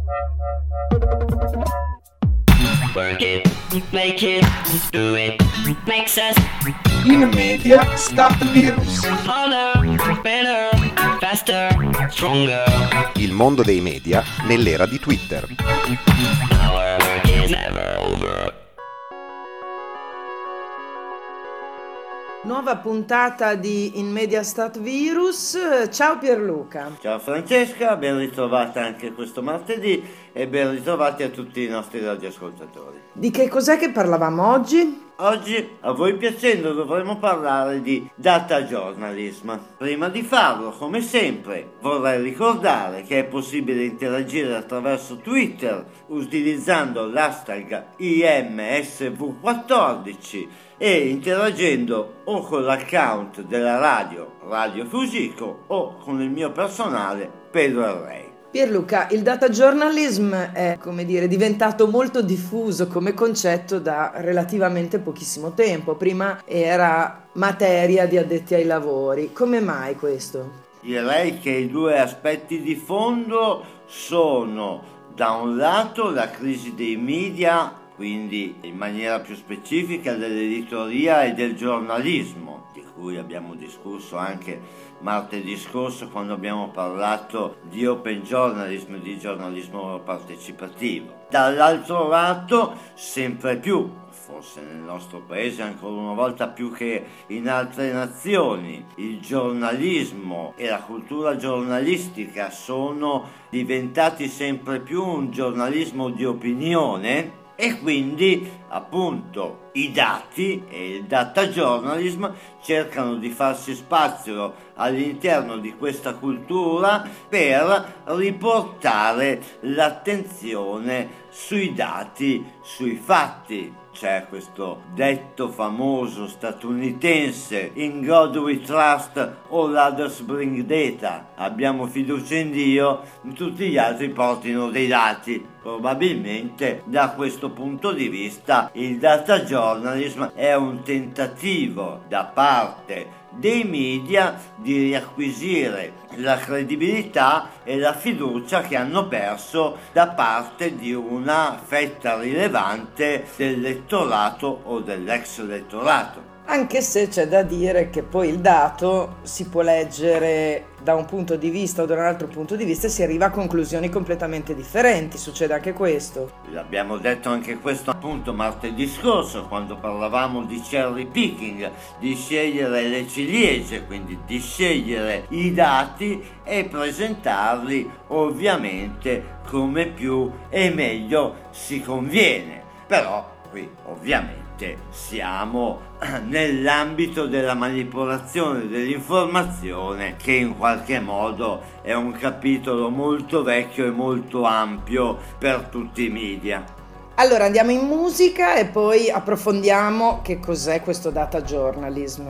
Work it, make it, do it, makes us In Media Start Virus. harder, better, faster, stronger. Il mondo dei media nell'era di Twitter. Our work is never over. Nuova puntata di In Media Stat Virus. Ciao Pierluca. Ciao Francesca, ben ritrovata anche questo martedì e ben ritrovati a tutti i nostri radioascoltatori. Di che cos'è che parlavamo oggi? Oggi, a voi piacendo, dovremo parlare di data journalism. Prima di farlo, come sempre, vorrei ricordare che è possibile interagire attraverso Twitter utilizzando l'hashtag IMSV14 e interagendo o con l'account della Radio Fusico o con il mio personale Pedro Arrei. Pierluca, il data journalism è, diventato molto diffuso come concetto da relativamente pochissimo tempo. Prima era materia di addetti ai lavori. Come mai questo? Direi che i due aspetti di fondo sono, da un lato, la crisi dei media, quindi in maniera più specifica dell'editoria e del giornalismo, di cui abbiamo discusso anche martedì scorso quando abbiamo parlato di open journalism, di giornalismo partecipativo. Dall'altro lato, sempre più, forse nel nostro paese ancora una volta più che in altre nazioni, il giornalismo e la cultura giornalistica sono diventati sempre più un giornalismo di opinione. E quindi appunto i dati e il data journalism cercano di farsi spazio all'interno di questa cultura per riportare l'attenzione sui dati, sui fatti. C'è questo detto famoso statunitense: in God we trust, all others bring data. Abbiamo fiducia in Dio, tutti gli altri portino dei dati. Probabilmente da questo punto di vista il data journalism è un tentativo da parte dei media di riacquisire la credibilità e la fiducia che hanno perso da parte di una fetta rilevante dell'elettorato o dell'ex elettorato. Anche se c'è da dire che poi il dato si può leggere da un punto di vista o da un altro punto di vista e si arriva a conclusioni completamente differenti. Succede anche questo. L'abbiamo detto anche questo appunto martedì scorso quando parlavamo di cherry picking, di scegliere le ciliegie, quindi di scegliere i dati e presentarli ovviamente come più e meglio si conviene. Però qui ovviamente siamo nell'ambito della manipolazione dell'informazione, che in qualche modo è un capitolo molto vecchio e molto ampio per tutti i media. Allora andiamo in musica e poi approfondiamo che cos'è questo data journalism.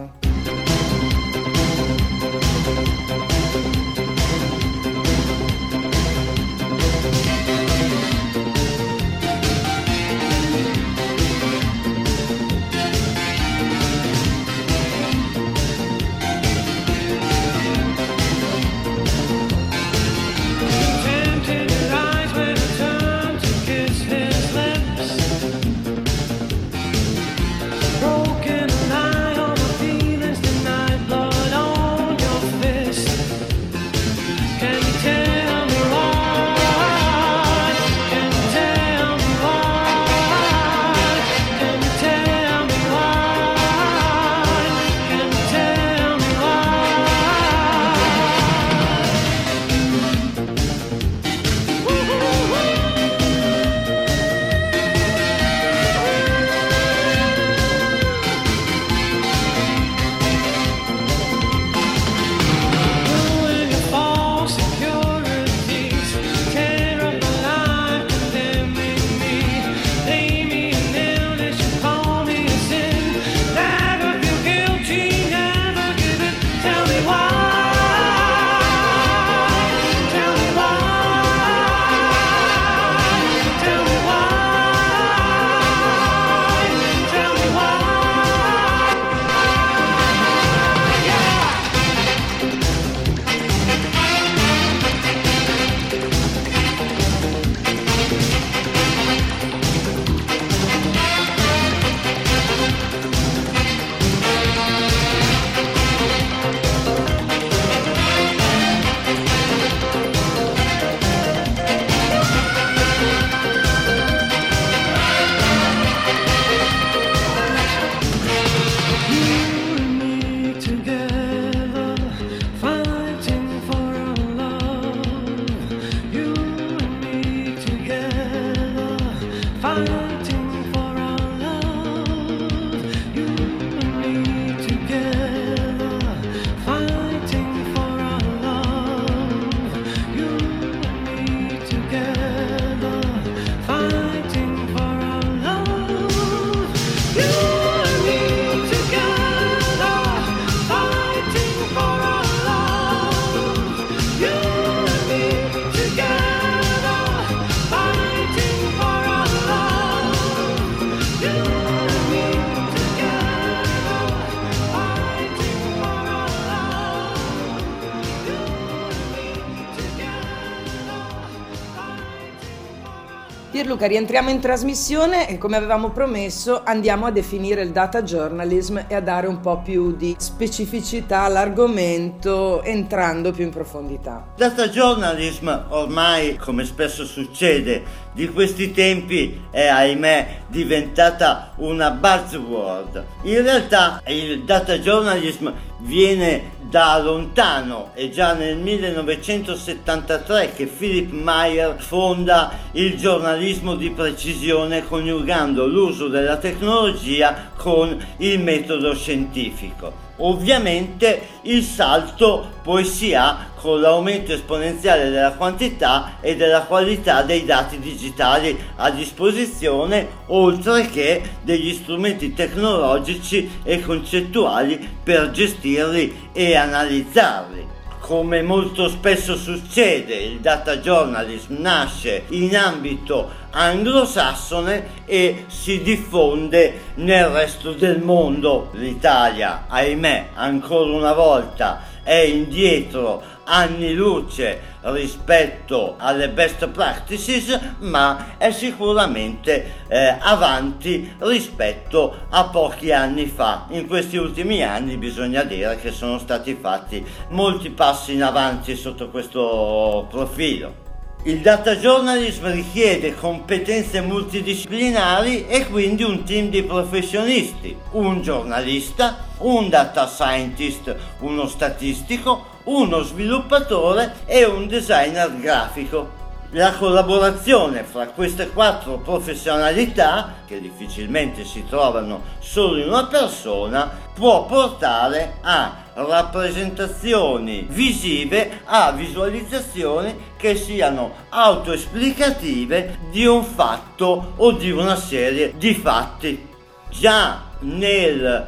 Broken eye on the Pierluca, rientriamo in trasmissione e come avevamo promesso andiamo a definire il data journalism e a dare un po' più di specificità all'argomento entrando più in profondità. Data journalism ormai, come spesso succede di questi tempi, è ahimè diventata una buzzword. In realtà il data journalism viene da lontano, è già nel 1973 che Philip Meyer fonda il giornalismo di precisione coniugando l'uso della tecnologia con il metodo scientifico. Ovviamente il salto poi si ha con l'aumento esponenziale della quantità e della qualità dei dati digitali a disposizione, oltre che degli strumenti tecnologici e concettuali per gestirli e analizzarli. Come molto spesso succede, il data journalism nasce in ambito anglosassone e si diffonde nel resto del mondo. L'Italia, ahimè, ancora una volta è indietro anni luce rispetto alle best practices, ma è sicuramente avanti rispetto a pochi anni fa. In questi ultimi anni bisogna dire che sono stati fatti molti passi in avanti sotto questo profilo. Il data journalism richiede competenze multidisciplinari e quindi un team di professionisti, un giornalista, un data scientist, uno statistico, uno sviluppatore e un designer grafico. La collaborazione fra queste 4 professionalità, che difficilmente si trovano solo in una persona, può portare a rappresentazioni visive, a visualizzazioni che siano autoesplicative di un fatto o di una serie di fatti. Già nel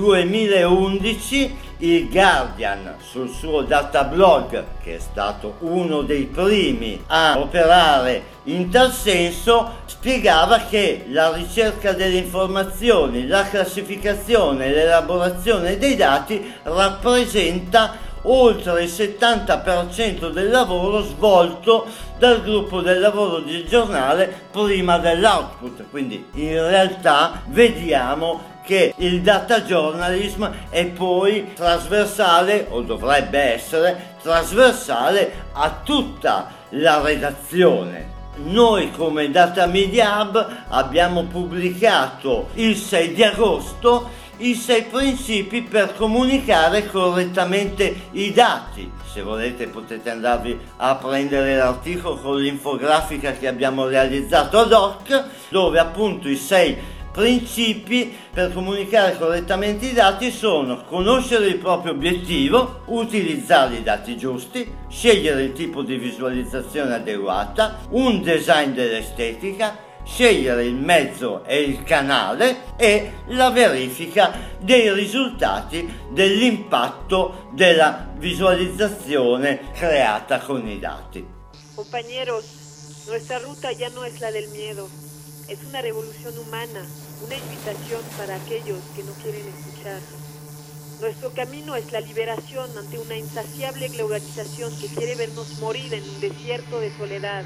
2011 il Guardian, sul suo datablog, che è stato uno dei primi a operare in tal senso, spiegava che la ricerca delle informazioni, la classificazione e l'elaborazione dei dati rappresenta oltre il 70% del lavoro svolto dal gruppo del lavoro del giornale prima dell'output. Quindi in realtà vediamo che il data journalism è poi trasversale, o dovrebbe essere trasversale, a tutta la redazione. Noi come Data Media Hub abbiamo pubblicato il 6 di agosto i 6 principi per comunicare correttamente i dati. Se volete potete andarvi a prendere l'articolo con l'infografica che abbiamo realizzato ad hoc, dove appunto i 6 principi per comunicare correttamente i dati sono: conoscere il proprio obiettivo, utilizzare i dati giusti, scegliere il tipo di visualizzazione adeguata, un design dell'estetica, scegliere il mezzo e il canale e la verifica dei risultati dell'impatto della visualizzazione creata con i dati. Compañeros, nuestra ruta ya no es la del miedo, es una revolución humana, una invitación para aquellos que no quieren escuchar. Nuestro camino es la liberación ante una insaciable globalización que quiere vernos morir en un desierto de soledad.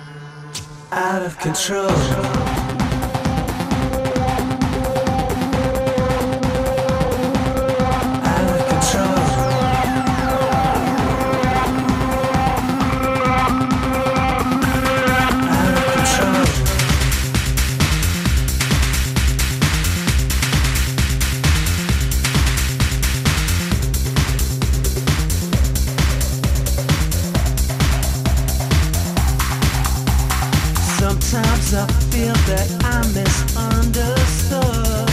Out of control. Sometimes I feel that I'm misunderstood.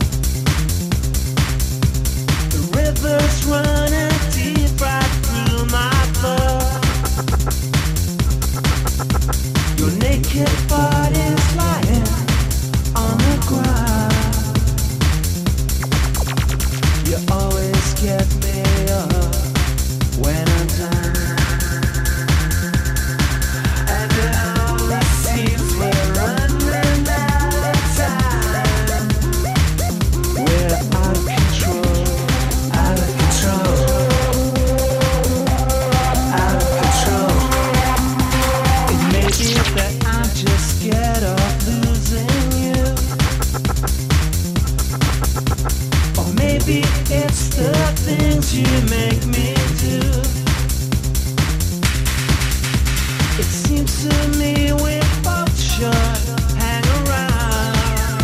The river's running deep right through my blood. Your naked body's lying on the ground. You always get me up when I'm down. And it always seems we're running out of time. We're out of control, out of control, out of control. It may be that I'm just scared of losing you, or maybe it's the things you make me do. It seems to me we both should hang around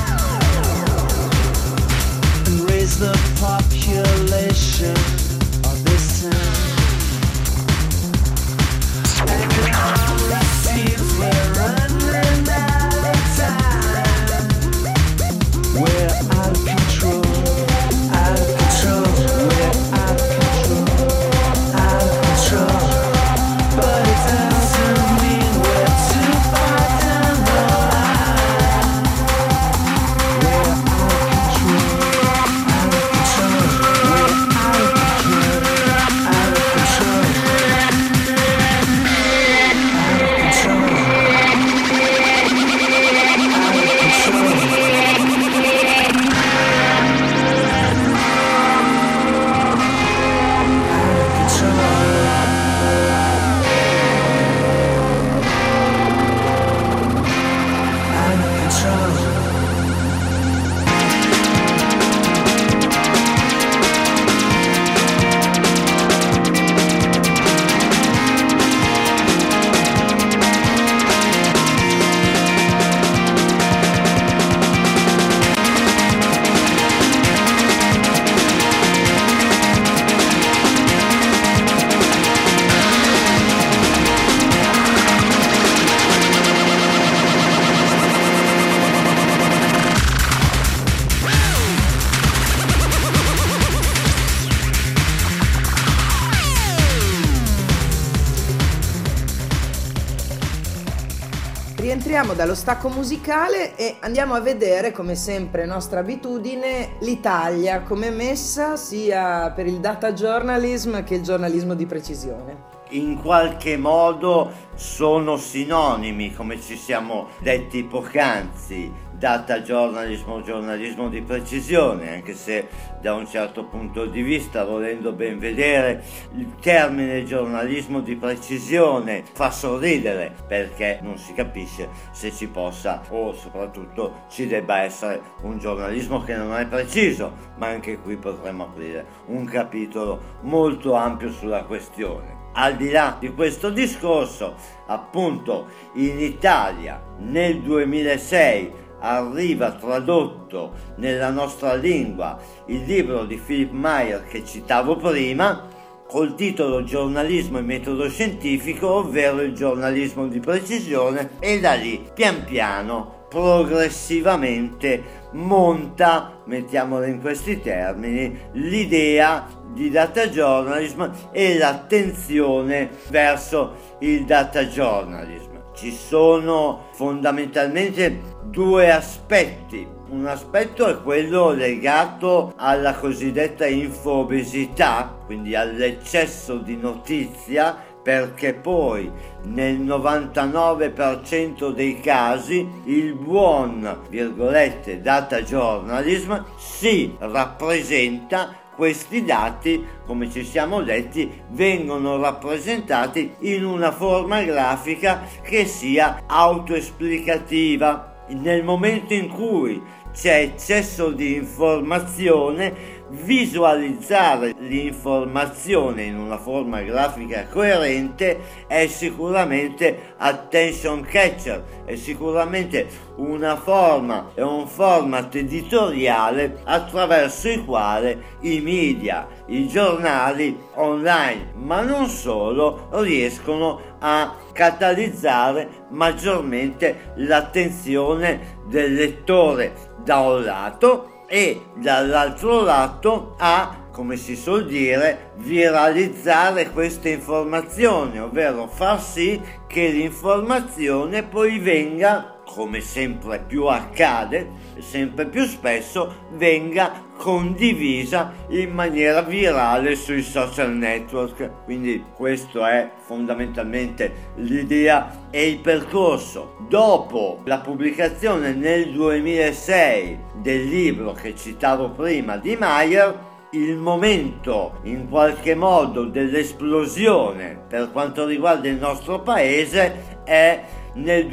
and raise the population of this town. And it always seems we're running out of time. We're out of control, out of control. We're out of control, out of control. But it doesn't mean we're too far down the line. We're out of control, out of control. We're out of control, out of control. Out of control, out of control. Rientriamo dallo stacco musicale e andiamo a vedere, come sempre nostra abitudine, l'Italia come è messa sia per il data journalism che il giornalismo di precisione. In qualche modo sono sinonimi, come ci siamo detti poc'anzi, data journalism, giornalismo di precisione, anche se da un certo punto di vista, volendo ben vedere, il termine giornalismo di precisione fa sorridere, perché non si capisce se ci possa o soprattutto ci debba essere un giornalismo che non è preciso, ma anche qui potremmo aprire un capitolo molto ampio sulla questione. Al di là di questo discorso, appunto, in Italia nel 2006 arriva tradotto nella nostra lingua il libro di Philip Meyer che citavo prima, col titolo Giornalismo e metodo scientifico, ovvero il giornalismo di precisione, e da lì pian piano, progressivamente monta, mettiamola in questi termini, l'idea di data journalism e l'attenzione verso il data journalism. Ci sono fondamentalmente due aspetti. Un aspetto è quello legato alla cosiddetta infobesità, quindi all'eccesso di notizia, perché poi nel 99% dei casi il buon, virgolette, data journalism si rappresenta. Questi dati, come ci siamo detti, vengono rappresentati in una forma grafica che sia autoesplicativa. Nel momento in cui c'è eccesso di informazione, visualizzare l'informazione in una forma grafica coerente è sicuramente attention catcher, è sicuramente una forma e un format editoriale attraverso il quale i media, i giornali online, ma non solo, riescono a catalizzare maggiormente l'attenzione del lettore da un lato e dall'altro lato a, come si suol dire, viralizzare queste informazioni, ovvero far sì che l'informazione poi venga, come sempre più accade, sempre più spesso venga condivisa in maniera virale sui social network. Quindi questo è fondamentalmente l'idea e il percorso. Dopo la pubblicazione nel 2006 del libro che citavo prima di Meyer, il momento in qualche modo dell'esplosione per quanto riguarda il nostro paese è nel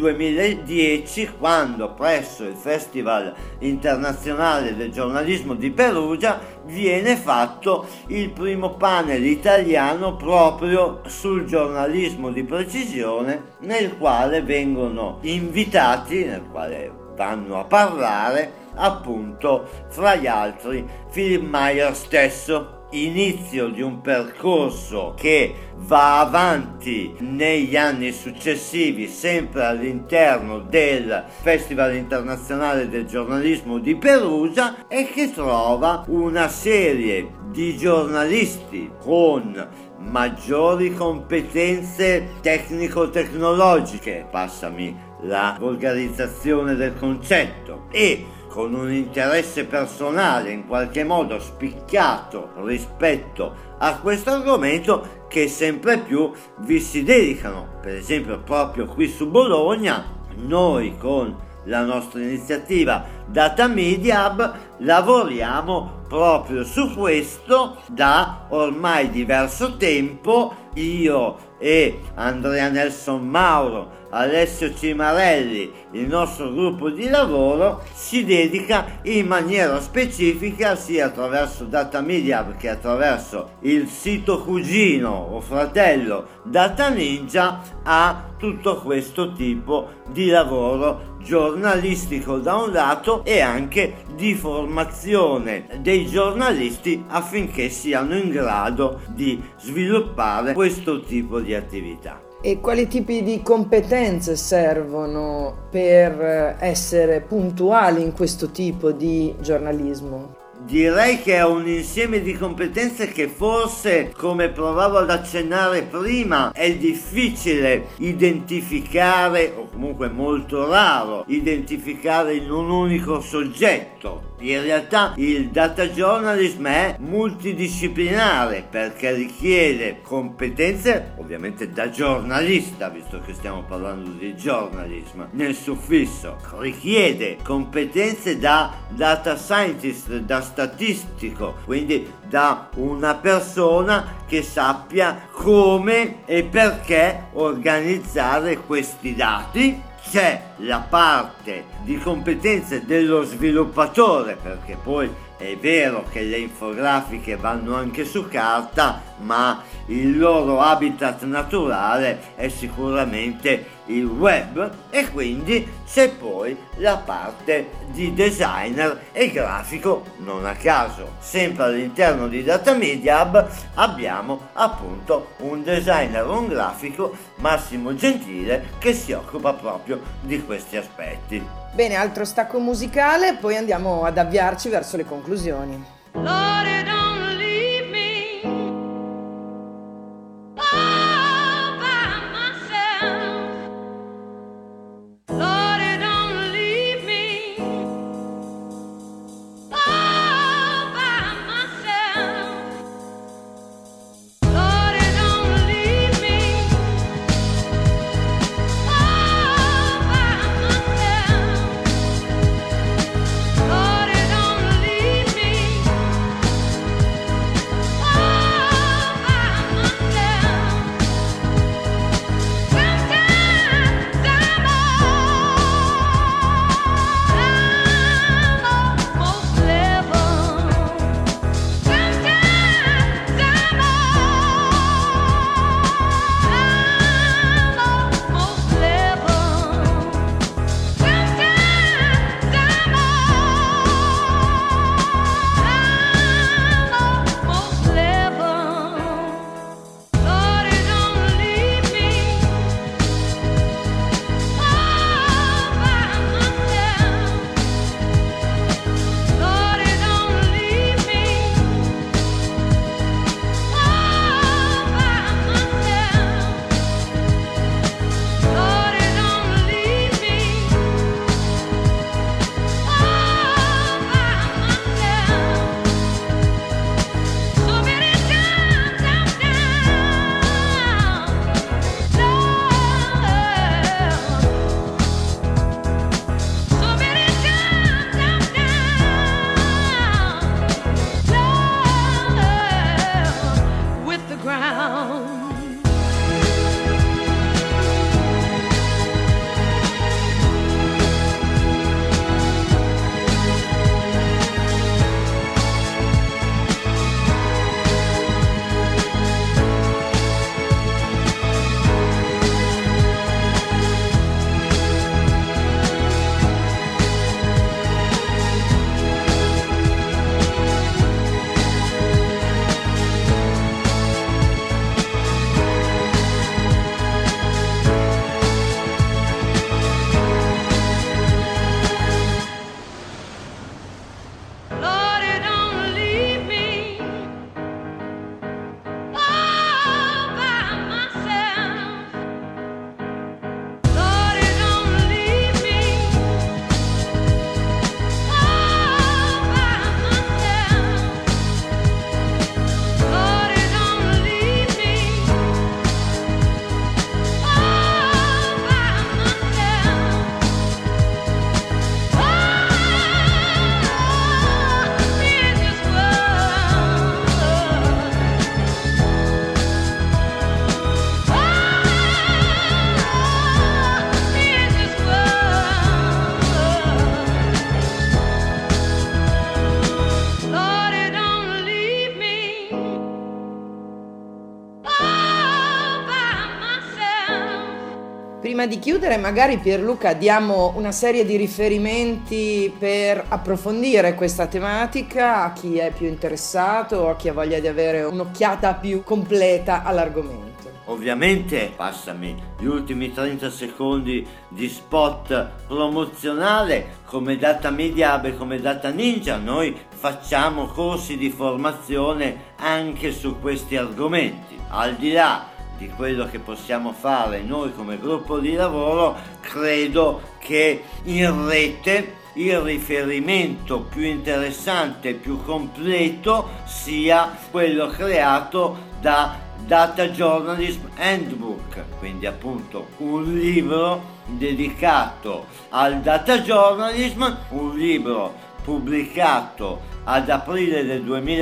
2010, quando presso il Festival Internazionale del Giornalismo di Perugia viene fatto il primo panel italiano proprio sul giornalismo di precisione, nel quale vengono invitati, nel quale vanno a parlare appunto fra gli altri Philip Meyer stesso. Inizio di un percorso che va avanti negli anni successivi, sempre all'interno del Festival Internazionale del Giornalismo di Perugia, e che trova una serie di giornalisti con maggiori competenze tecnico-tecnologiche, passami la volgarizzazione del concetto, e con un interesse personale in qualche modo spiccato rispetto a questo argomento, che sempre più vi si dedicano. Per esempio proprio qui su Bologna noi con la nostra iniziativa Data Media Hub lavoriamo proprio su questo da ormai diverso tempo. Io e Andrea Nelson Mauro, Alessio Cimarelli, il nostro gruppo di lavoro si dedica in maniera specifica, sia attraverso Data Media Hub che attraverso il sito cugino o fratello Data Ninja, a tutto questo tipo di lavoro giornalistico da un lato e anche di formazione dei giornalisti affinché siano in grado di sviluppare questo tipo di attività. E quali tipi di competenze servono per essere puntuali in questo tipo di giornalismo? Direi che è un insieme di competenze che forse, come provavo ad accennare prima, è difficile identificare, o comunque molto raro identificare in un unico soggetto. In realtà il data journalism è multidisciplinare perché richiede competenze ovviamente da giornalista, visto che stiamo parlando di journalism nel suffisso, richiede competenze da data scientist, da statistico, quindi da una persona che sappia come e perché organizzare questi dati. C'è la parte di competenze dello sviluppatore, perché poi è vero che le infografiche vanno anche su carta, ma il loro habitat naturale è sicuramente il web, e quindi c'è poi la parte di designer e grafico. Non a caso, sempre all'interno di Data Media Hub abbiamo appunto un designer, un grafico, Massimo Gentile, che si occupa proprio di questi aspetti. Bene, altro stacco musicale, poi andiamo ad avviarci verso le conclusioni. Lord, don't leave me all by myself. Lord, don't leave me all by myself. Lord, don't leave me all by myself. Lord, don't leave me. Prima di chiudere, magari Pierluca diamo una serie di riferimenti per approfondire questa tematica a chi è più interessato o a chi ha voglia di avere un'occhiata più completa all'argomento. Ovviamente, passami gli ultimi 30 secondi di spot promozionale. Come Data Media Hub e come Data Ninja noi facciamo corsi di formazione anche su questi argomenti. Al di là di quello che possiamo fare noi come gruppo di lavoro, credo che in rete il riferimento più interessante e più completo sia quello creato da Data Journalism Handbook, quindi appunto un libro dedicato al data journalism, un libro pubblicato ad aprile del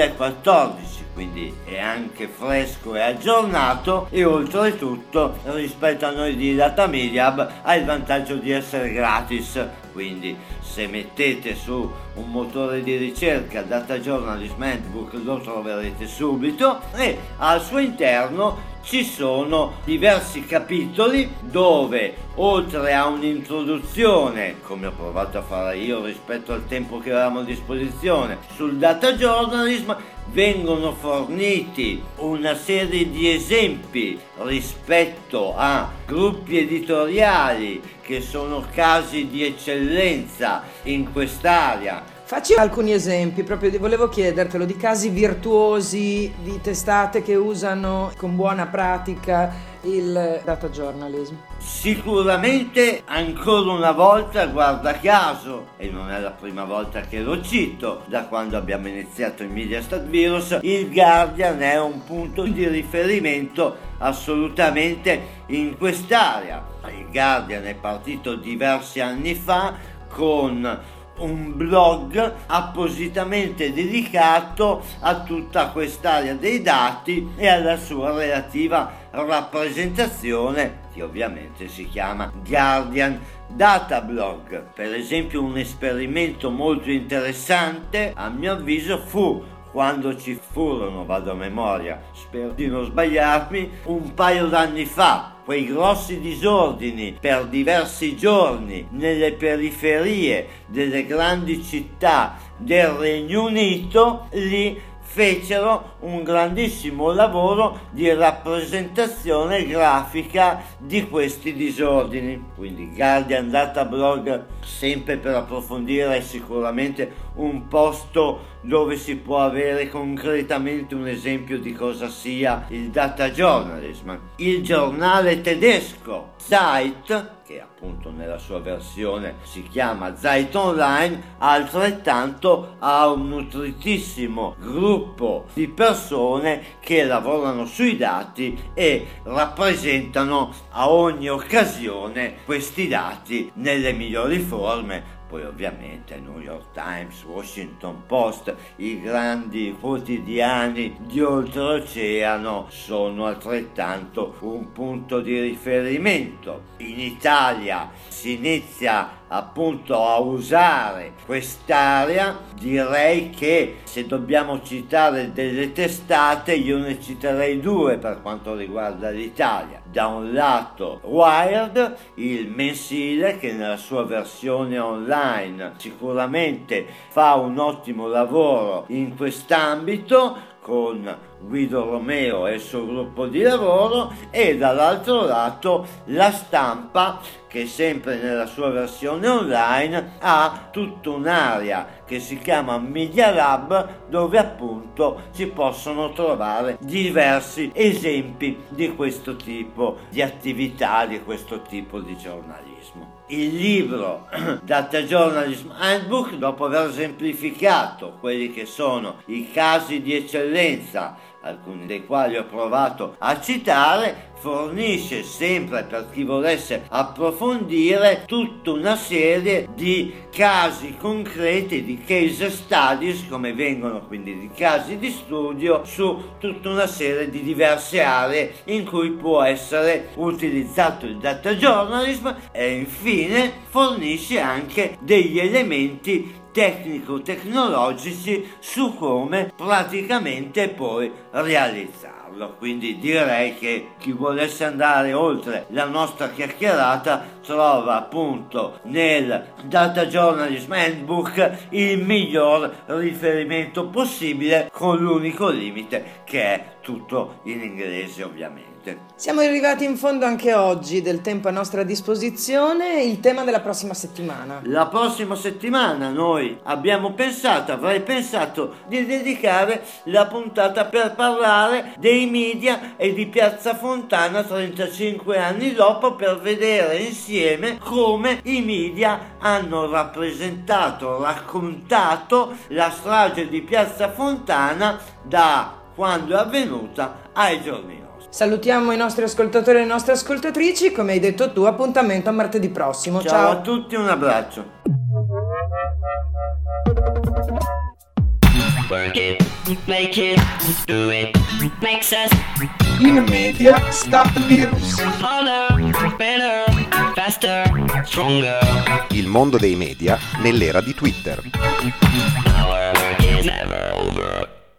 2014, quindi è anche fresco e aggiornato, e oltretutto rispetto a noi di Data Media Hub ha il vantaggio di essere gratis, quindi se mettete su un motore di ricerca Data Journalism Handbook lo troverete subito, e al suo interno ci sono diversi capitoli dove, oltre a un'introduzione, come ho provato a fare io rispetto al tempo che avevamo a disposizione, sul data journalism, vengono forniti una serie di esempi rispetto a gruppi editoriali che sono casi di eccellenza in quest'area. Facci alcuni esempi, proprio volevo chiedertelo, di casi virtuosi, di testate che usano con buona pratica il data journalism. Sicuramente, ancora una volta, guarda caso, e non è la prima volta che lo cito, da quando abbiamo iniziato il Mediastat Virus, il Guardian è un punto di riferimento assolutamente in quest'area. Il Guardian è partito diversi anni fa con un blog appositamente dedicato a tutta quest'area dei dati e alla sua relativa rappresentazione, che ovviamente si chiama Guardian Data Blog. Per esempio, un esperimento molto interessante, a mio avviso, fu quando ci furono, vado a memoria, spero di non sbagliarmi, un paio d'anni fa, quei grossi disordini per diversi giorni nelle periferie delle grandi città del Regno Unito, lì fecero un grandissimo lavoro di rappresentazione grafica di questi disordini. Quindi Guardian Data Blog, sempre per approfondire, è sicuramente un posto dove si può avere concretamente un esempio di cosa sia il data journalism. Il giornale tedesco Zeit, che appunto nella sua versione si chiama Zeit Online, altrettanto ha un nutritissimo gruppo di persone che lavorano sui dati e rappresentano a ogni occasione questi dati nelle migliori forme. Poi ovviamente New York Times, Washington Post, i grandi quotidiani di oltreoceano sono altrettanto un punto di riferimento. In Italia si inizia appunto a usare quest'area. Direi che se dobbiamo citare delle testate, io ne citerei due per quanto riguarda l'Italia. Da un lato Wired, il mensile, che nella sua versione online sicuramente fa un ottimo lavoro in quest'ambito, con Guido Romeo e il suo gruppo di lavoro, e dall'altro lato La Stampa, che sempre nella sua versione online ha tutta un'area che si chiama Media Lab, dove appunto si possono trovare diversi esempi di questo tipo di attività, di questo tipo di giornalismo. Il libro Data Journalism Handbook, dopo aver semplificato quelli che sono i casi di eccellenza, alcuni dei quali ho provato a citare, fornisce sempre, per chi volesse approfondire, tutta una serie di casi concreti, di case studies, come vengono, quindi di casi di studio su tutta una serie di diverse aree in cui può essere utilizzato il data journalism, e infine fornisce anche degli elementi tecnico-tecnologici su come praticamente poi realizzarlo. Quindi direi che chi volesse andare oltre la nostra chiacchierata trova appunto nel Data Journalism Handbook il miglior riferimento possibile, con l'unico limite che è tutto in inglese, ovviamente. Siamo arrivati in fondo anche oggi del tempo a nostra disposizione. Il tema della prossima settimana. La prossima settimana noi avrei pensato di dedicare la puntata per parlare dei media e di Piazza Fontana 35 anni dopo, per vedere insieme come i media hanno raccontato la strage di Piazza Fontana da quando è avvenuta ai giorni nostri. Salutiamo i nostri ascoltatori e le nostre ascoltatrici. Come hai detto tu, appuntamento a martedì prossimo. Ciao a tutti, un abbraccio. Work it, make it, do it, makes us In media, stop the virus. harder, better, faster, stronger. Il mondo dei media nell'era di Twitter. Our work is never over.